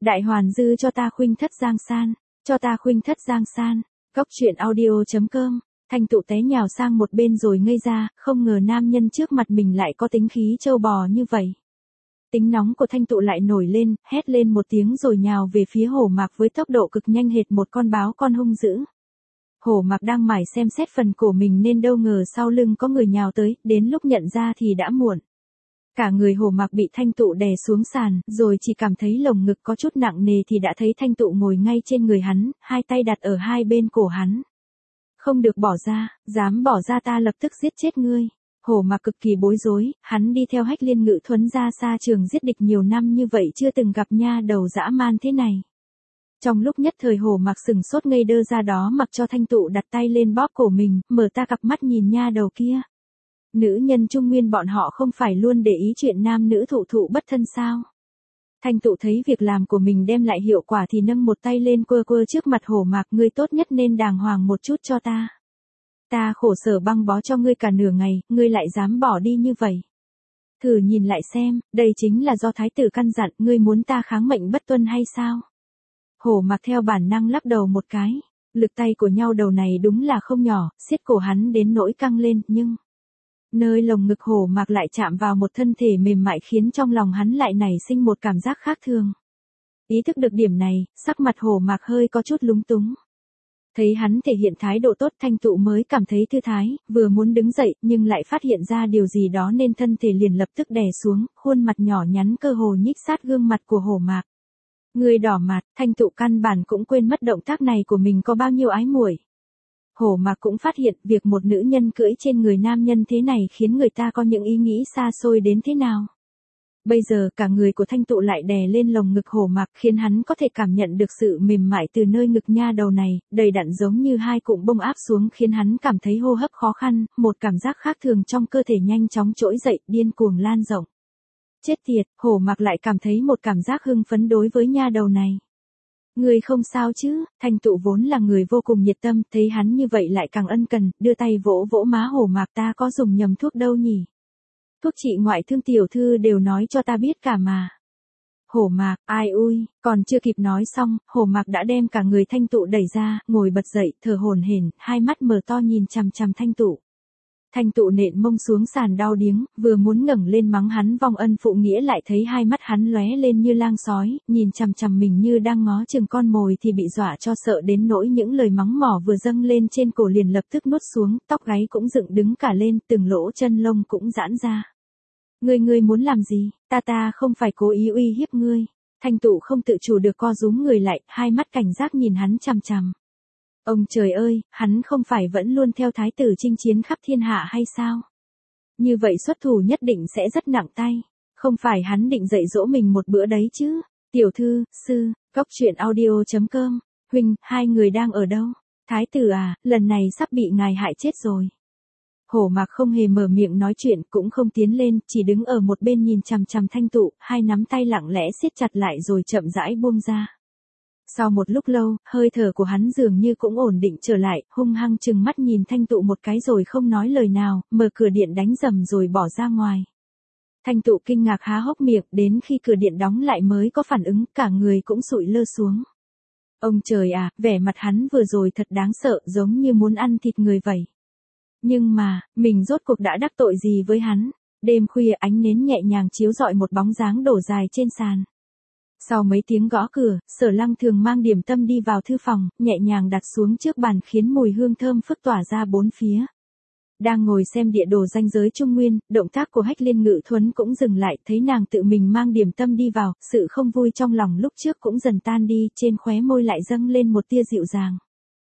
Đại hoàn dư cho ta khuynh thất giang san, cho ta khuynh thất giang san. Góc truyện audio.com. Thanh Tụ té nhào sang một bên rồi ngây ra, không ngờ nam nhân trước mặt mình lại có tính khí trâu bò như vậy. Tính nóng của Thanh Tụ lại nổi lên, hét lên một tiếng rồi nhào về phía Hổ Mạc với tốc độ cực nhanh hệt một con báo con hung dữ. Hổ Mạc đang mải xem xét phần cổ mình nên đâu ngờ sau lưng có người nhào tới, đến lúc nhận ra thì đã muộn. Cả người Hổ Mạc bị Thanh Tụ đè xuống sàn, rồi chỉ cảm thấy lồng ngực có chút nặng nề thì đã thấy Thanh Tụ ngồi ngay trên người hắn, hai tay đặt ở hai bên cổ hắn. Không được bỏ ra, dám bỏ ra ta lập tức giết chết ngươi. Hổ Mạc cực kỳ bối rối, hắn đi theo Hách Liên Ngự Thuấn ra xa trường giết địch nhiều năm như vậy chưa từng gặp nha đầu dã man thế này. Trong lúc nhất thời Hổ Mạc sừng sốt ngây đơ ra đó mặc cho Thanh Tụ đặt tay lên bóp cổ mình, mở ta cặp mắt nhìn nha đầu kia. Nữ nhân Trung Nguyên bọn họ không phải luôn để ý chuyện nam nữ thụ thụ bất thân sao? Thanh Tụ thấy việc làm của mình đem lại hiệu quả thì nâng một tay lên quơ quơ trước mặt Hổ Mạc, ngươi tốt nhất nên đàng hoàng một chút cho ta. Ta khổ sở băng bó cho ngươi cả nửa ngày, ngươi lại dám bỏ đi như vậy. Thử nhìn lại xem, đây chính là do thái tử căn dặn, ngươi muốn ta kháng mệnh bất tuân hay sao? Hổ Mạc theo bản năng lắc đầu một cái, lực tay của nhau đầu này đúng là không nhỏ, siết cổ hắn đến nỗi căng lên, nhưng nơi lồng ngực Hổ Mạc lại chạm vào một thân thể mềm mại khiến trong lòng hắn lại nảy sinh một cảm giác khác thường. Ý thức được điểm này, sắc mặt Hổ Mạc hơi có chút lúng túng. Thấy hắn thể hiện thái độ tốt, Thanh Tụ mới cảm thấy thư thái, vừa muốn đứng dậy nhưng lại phát hiện ra điều gì đó nên thân thể liền lập tức đè xuống, khuôn mặt nhỏ nhắn cơ hồ nhích sát gương mặt của Hổ Mạc. Người đỏ mặt, Thanh Tụ căn bản cũng quên mất động tác này của mình có bao nhiêu ái muội. Hổ Mạc cũng phát hiện việc một nữ nhân cưỡi trên người nam nhân thế này khiến người ta có những ý nghĩ xa xôi đến thế nào. Bây giờ cả người của Thanh Tụ lại đè lên lồng ngực Hổ Mạc khiến hắn có thể cảm nhận được sự mềm mại từ nơi ngực nha đầu này, đầy đặn giống như hai cụm bông áp xuống khiến hắn cảm thấy hô hấp khó khăn, một cảm giác khác thường trong cơ thể nhanh chóng trỗi dậy, điên cuồng lan rộng. Chết tiệt, Hổ Mạc lại cảm thấy một cảm giác hưng phấn đối với nha đầu này. Người không sao chứ? Thanh Tụ vốn là người vô cùng nhiệt tâm, thấy hắn như vậy lại càng ân cần, đưa tay vỗ vỗ má Hổ Mạc, ta có dùng nhầm thuốc đâu nhỉ? Thuốc trị ngoại thương tiểu thư đều nói cho ta biết cả mà. Hổ Mạc, ai ui, còn chưa kịp nói xong, Hổ Mạc đã đem cả người Thanh Tụ đẩy ra, ngồi bật dậy, thở hổn hển, hai mắt mở to nhìn chằm chằm Thanh Tụ. Thanh Tụ nện mông xuống sàn đau điếng, vừa muốn ngẩng lên mắng hắn vong ân phụ nghĩa lại thấy hai mắt hắn lóe lên như lang sói, nhìn chằm chằm mình như đang ngó chừng con mồi thì bị dọa cho sợ đến nỗi những lời mắng mỏ vừa dâng lên trên cổ liền lập tức nuốt xuống, tóc gáy cũng dựng đứng cả lên, từng lỗ chân lông cũng giãn ra. Ngươi muốn làm gì? Ta không phải cố ý uy hiếp ngươi. Thanh Tụ không tự chủ được co rúm người lại, hai mắt cảnh giác nhìn hắn chằm chằm. Ông trời ơi, hắn không phải vẫn luôn theo thái tử chinh chiến khắp thiên hạ hay sao? Như vậy xuất thủ nhất định sẽ rất nặng tay. Không phải hắn định dạy dỗ mình một bữa đấy chứ? Tiểu thư, sư, góc truyện audio.com. Huynh, hai người đang ở đâu? Thái tử à, lần này sắp bị ngài hại chết rồi. Hổ Mạc không hề mở miệng nói chuyện, cũng không tiến lên, chỉ đứng ở một bên nhìn chằm chằm Thanh Tụ, hai nắm tay lặng lẽ siết chặt lại rồi chậm rãi buông ra. Sau một lúc lâu, hơi thở của hắn dường như cũng ổn định trở lại, hung hăng trừng mắt nhìn Thanh Tụ một cái rồi không nói lời nào, mở cửa điện đánh rầm rồi bỏ ra ngoài. Thanh Tụ kinh ngạc há hốc miệng, đến khi cửa điện đóng lại mới có phản ứng, cả người cũng sụi lơ xuống. Ông trời à, vẻ mặt hắn vừa rồi thật đáng sợ, giống như muốn ăn thịt người vậy. Nhưng mà, mình rốt cuộc đã đắc tội gì với hắn? Đêm khuya ánh nến nhẹ nhàng chiếu rọi một bóng dáng đổ dài trên sàn. Sau mấy tiếng gõ cửa, Sở Lăng Thường mang điểm tâm đi vào thư phòng, nhẹ nhàng đặt xuống trước bàn khiến mùi hương thơm phức tỏa ra bốn phía. Đang ngồi xem địa đồ ranh giới Trung Nguyên, động tác của Hách Liên Ngự Thuấn cũng dừng lại, thấy nàng tự mình mang điểm tâm đi vào, sự không vui trong lòng lúc trước cũng dần tan đi, trên khóe môi lại dâng lên một tia dịu dàng.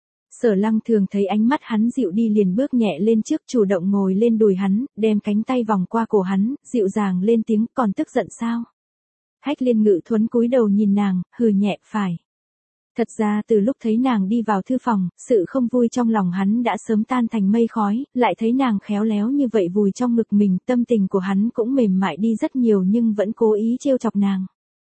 Sở Lăng Thường thấy ánh mắt hắn dịu đi liền bước nhẹ lên trước, chủ động ngồi lên đùi hắn, đem cánh tay vòng qua cổ hắn, dịu dàng lên tiếng, còn tức giận sao? Hách Liên Ngự Thuấn cúi đầu nhìn nàng, hừ nhẹ, phải. Thật ra từ lúc thấy nàng đi vào thư phòng, sự không vui trong lòng hắn đã sớm tan thành mây khói, lại thấy nàng khéo léo như vậy vùi trong ngực mình, tâm tình của hắn cũng mềm mại đi rất nhiều nhưng vẫn cố ý trêu chọc nàng.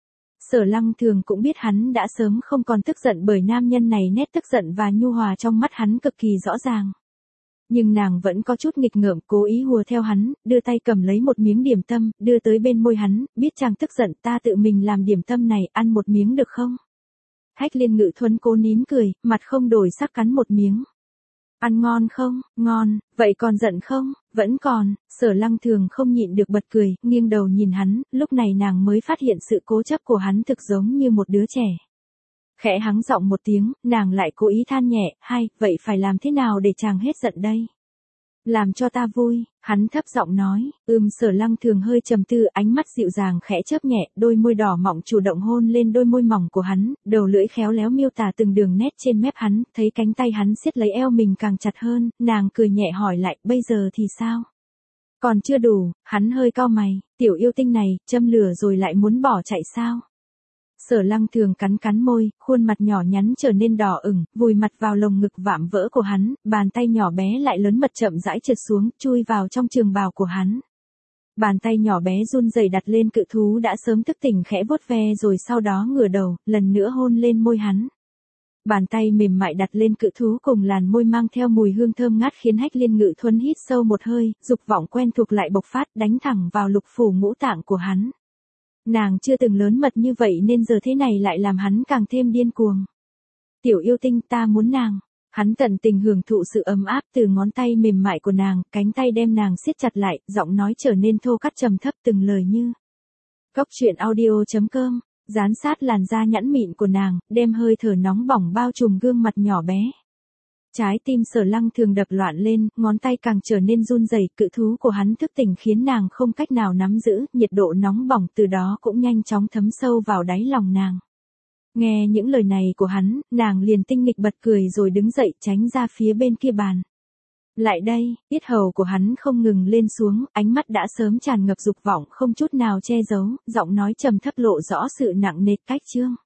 Sở Lăng Thường cũng biết hắn đã sớm không còn tức giận bởi nam nhân này, nét tức giận và nhu hòa trong mắt hắn cực kỳ rõ ràng. Nhưng nàng vẫn có chút nghịch ngợm, cố ý hùa theo hắn, đưa tay cầm lấy một miếng điểm tâm, đưa tới bên môi hắn, biết chàng tức giận, ta tự mình làm điểm tâm này, ăn một miếng được không? Hách Liên Ngự Thuấn cố nín cười, mặt không đổi sắc cắn một miếng. Ăn ngon không? Ngon, vậy còn giận không? Vẫn còn. Sở Lăng Thường không nhịn được bật cười, nghiêng đầu nhìn hắn, lúc này nàng mới phát hiện sự cố chấp của hắn thực giống như một đứa trẻ. Khẽ hắng giọng một tiếng, nàng lại cố ý than nhẹ, hay, vậy phải làm thế nào để chàng hết giận đây? Làm cho ta vui, hắn thấp giọng nói, Sở Lăng Thường hơi trầm tư, ánh mắt dịu dàng khẽ chớp nhẹ, đôi môi đỏ mọng chủ động hôn lên đôi môi mỏng của hắn, đầu lưỡi khéo léo miêu tả từng đường nét trên mép hắn, thấy cánh tay hắn siết lấy eo mình càng chặt hơn, nàng cười nhẹ hỏi lại, bây giờ thì sao? Còn chưa đủ, hắn hơi cau mày, tiểu yêu tinh này, châm lửa rồi lại muốn bỏ chạy sao? Sở Lăng Thường cắn cắn môi, khuôn mặt nhỏ nhắn trở nên đỏ ửng, vùi mặt vào lồng ngực vạm vỡ của hắn, bàn tay nhỏ bé lại lớn mật chậm rãi trượt xuống, chui vào trong trường bào của hắn. Bàn tay nhỏ bé run rẩy đặt lên cự thú đã sớm thức tỉnh khẽ vuốt ve rồi sau đó ngửa đầu, lần nữa hôn lên môi hắn. Bàn tay mềm mại đặt lên cự thú cùng làn môi mang theo mùi hương thơm ngát khiến Hách Liên Ngự Thuấn hít sâu một hơi, dục vọng quen thuộc lại bộc phát đánh thẳng vào lục phủ ngũ tạng của hắn. Nàng chưa từng lớn mật như vậy nên giờ thế này lại làm hắn càng thêm điên cuồng. Tiểu yêu tinh, ta muốn nàng. Hắn tận tình hưởng thụ sự ấm áp từ ngón tay mềm mại của nàng, cánh tay đem nàng siết chặt lại, giọng nói trở nên thô cắt trầm thấp từng lời như. Cốc truyện audio.com, dán sát làn da nhẵn mịn của nàng, đem hơi thở nóng bỏng bao trùm gương mặt nhỏ bé. Trái tim Sở Lăng Thường đập loạn lên, ngón tay càng trở nên run rẩy, cự thú của hắn thức tỉnh khiến nàng không cách nào nắm giữ, nhiệt độ nóng bỏng từ đó cũng nhanh chóng thấm sâu vào đáy lòng nàng. Nghe những lời này của hắn, nàng liền tinh nghịch bật cười rồi đứng dậy tránh ra phía bên kia bàn. Lại đây, yết hầu của hắn không ngừng lên xuống, ánh mắt đã sớm tràn ngập dục vọng không chút nào che giấu, giọng nói trầm thấp lộ rõ sự nặng nề cách chương.